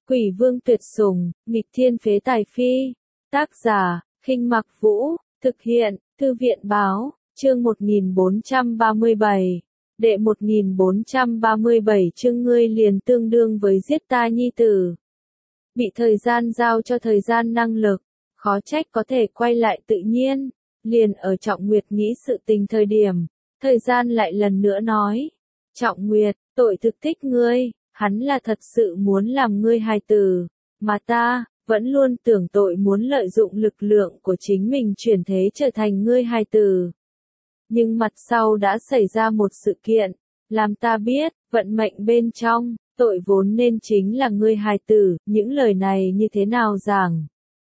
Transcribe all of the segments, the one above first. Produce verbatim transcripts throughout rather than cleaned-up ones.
Quỷ vương tuyệt sủng, nghịch thiên phế tài phi. Tác giả, Khinh Mặc Vũ, thực hiện, Thư viện Báo, chương một nghìn bốn trăm ba mươi bảy. Đệ một nghìn bốn trăm ba mươi bảy chương ngươi liền tương đương với giết ta nhi tử. Bị thời gian giao cho thời gian năng lực, khó trách có thể quay lại tự nhiên. Liền ở Trọng Nguyệt nghĩ sự tình thời điểm, thời gian lại lần nữa nói. Trọng Nguyệt, tội thực thích ngươi, hắn là thật sự muốn làm ngươi hài tử, mà ta, vẫn luôn tưởng tội muốn lợi dụng lực lượng của chính mình chuyển thế trở thành ngươi hài tử. Nhưng mặt sau đã xảy ra một sự kiện, làm ta biết, vận mệnh bên trong, tội vốn nên chính là ngươi hài tử, những lời này như thế nào giảng.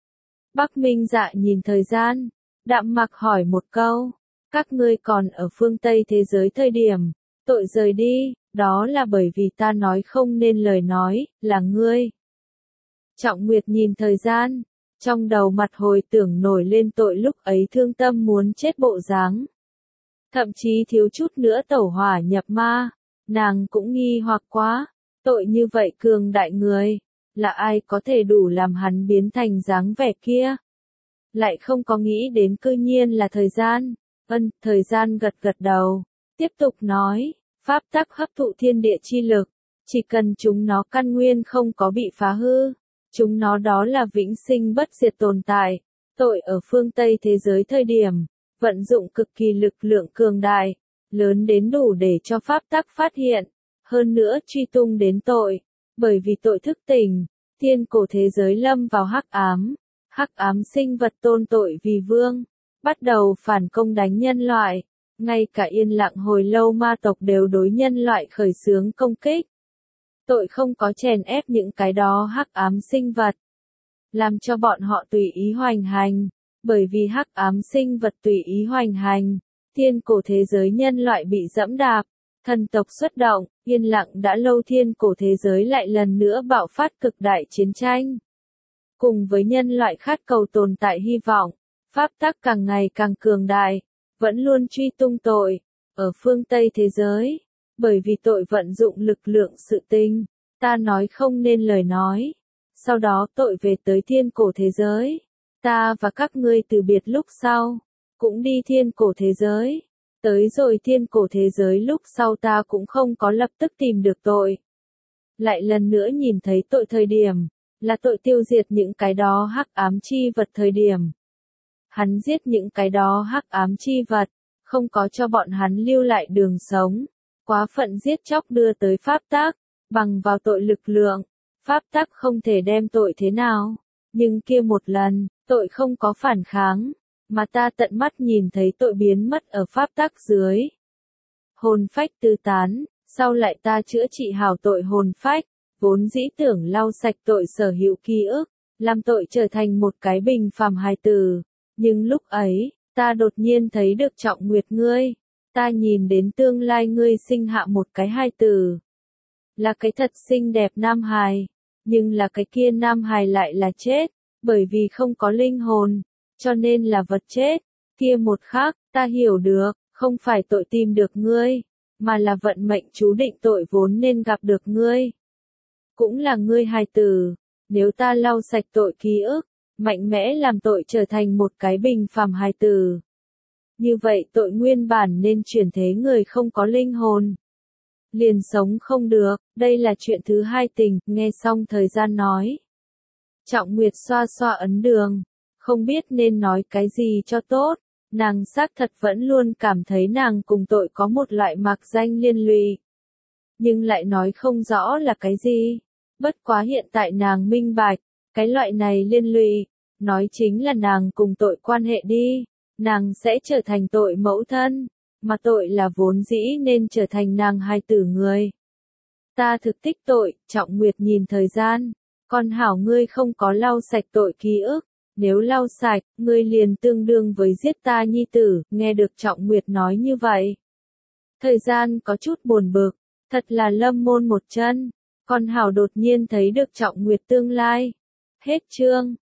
Bắc Minh Dạ nhìn thời gian, đạm mặc hỏi một câu, các ngươi còn ở phương Tây thế giới thời điểm, tội rời đi, đó là bởi vì ta nói không nên lời nói, là ngươi. Trọng Nguyệt nhìn thời gian, trong đầu mặt hồi tưởng nổi lên tội lúc ấy thương tâm muốn chết bộ dáng. Thậm chí thiếu chút nữa tẩu hỏa nhập ma, nàng cũng nghi hoặc quá, tội như vậy cường đại người, là ai có thể đủ làm hắn biến thành dáng vẻ kia. Lại không có nghĩ đến cư nhiên là thời gian, ân, thời gian gật gật đầu, tiếp tục nói, pháp tắc hấp thụ thiên địa chi lực, chỉ cần chúng nó căn nguyên không có bị phá hư, chúng nó đó là vĩnh sinh bất diệt tồn tại, tội ở phương Tây thế giới thời điểm, vận dụng cực kỳ lực lượng cường đại, lớn đến đủ để cho pháp tắc phát hiện, hơn nữa truy tung đến tội, bởi vì tội thức tỉnh, thiên cổ thế giới lâm vào hắc ám, hắc ám sinh vật tôn tội vì vương, bắt đầu phản công đánh nhân loại, ngay cả yên lặng hồi lâu ma tộc đều đối nhân loại khởi xướng công kích. Tội không có chèn ép những cái đó hắc ám sinh vật, làm cho bọn họ tùy ý hoành hành. Bởi vì hắc ám sinh vật tùy ý hoành hành, thiên cổ thế giới nhân loại bị dẫm đạp, thần tộc xuất động, yên lặng đã lâu thiên cổ thế giới lại lần nữa bạo phát cực đại chiến tranh. Cùng với nhân loại khát cầu tồn tại hy vọng, pháp tắc càng ngày càng cường đại, vẫn luôn truy tung tội, ở phương Tây thế giới, bởi vì tội vận dụng lực lượng sự tinh, ta nói không nên lời nói, sau đó tội về tới thiên cổ thế giới. Ta và các ngươi từ biệt lúc sau, cũng đi thiên cổ thế giới. Tới rồi thiên cổ thế giới lúc sau ta cũng không có lập tức tìm được tội. Lại lần nữa nhìn thấy tội thời điểm, là tội tiêu diệt những cái đó hắc ám chi vật thời điểm. Hắn giết những cái đó hắc ám chi vật, không có cho bọn hắn lưu lại đường sống. Quá phận giết chóc đưa tới pháp tắc, bằng vào tội lực lượng, pháp tắc không thể đem tội thế nào. Nhưng kia một lần, tội không có phản kháng, mà ta tận mắt nhìn thấy tội biến mất ở pháp tắc dưới. Hồn phách tư tán, sau lại ta chữa trị hảo tội hồn phách, vốn dĩ tưởng lau sạch tội sở hữu ký ức, làm tội trở thành một cái bình phàm hài tử. Nhưng lúc ấy, ta đột nhiên thấy được Trọng Nguyệt ngươi, ta nhìn đến tương lai ngươi sinh hạ một cái hài tử. Là cái thật xinh đẹp nam hài, nhưng là cái kia nam hài lại là chết. Bởi vì không có linh hồn, cho nên là vật chết. Kia một khắc, ta hiểu được, không phải tội tìm được ngươi, mà là vận mệnh chú định tội vốn nên gặp được ngươi. Cũng là ngươi hài tử, nếu ta lau sạch tội ký ức, mạnh mẽ làm tội trở thành một cái bình phàm hài tử. Như vậy tội nguyên bản nên chuyển thế người không có linh hồn. Liền sống không được, đây là chuyện thứ hai tình, nghe xong thời gian nói. Trọng Nguyệt xoa xoa ấn đường, không biết nên nói cái gì cho tốt, nàng xác thật vẫn luôn cảm thấy nàng cùng tội có một loại mạc danh liên lụy. Nhưng lại nói không rõ là cái gì, bất quá hiện tại nàng minh bạch, cái loại này liên lụy, nói chính là nàng cùng tội quan hệ đi, nàng sẽ trở thành tội mẫu thân, mà tội là vốn dĩ nên trở thành nàng hài tử người. Ta thực tích tội, Trọng Nguyệt nhìn thời gian. Con hảo ngươi không có lau sạch tội ký ức, nếu lau sạch, ngươi liền tương đương với giết ta nhi tử, nghe được Trọng Nguyệt nói như vậy. Thời gian có chút buồn bực, thật là lâm môn một chân, con hảo đột nhiên thấy được Trọng Nguyệt tương lai. Hết chương.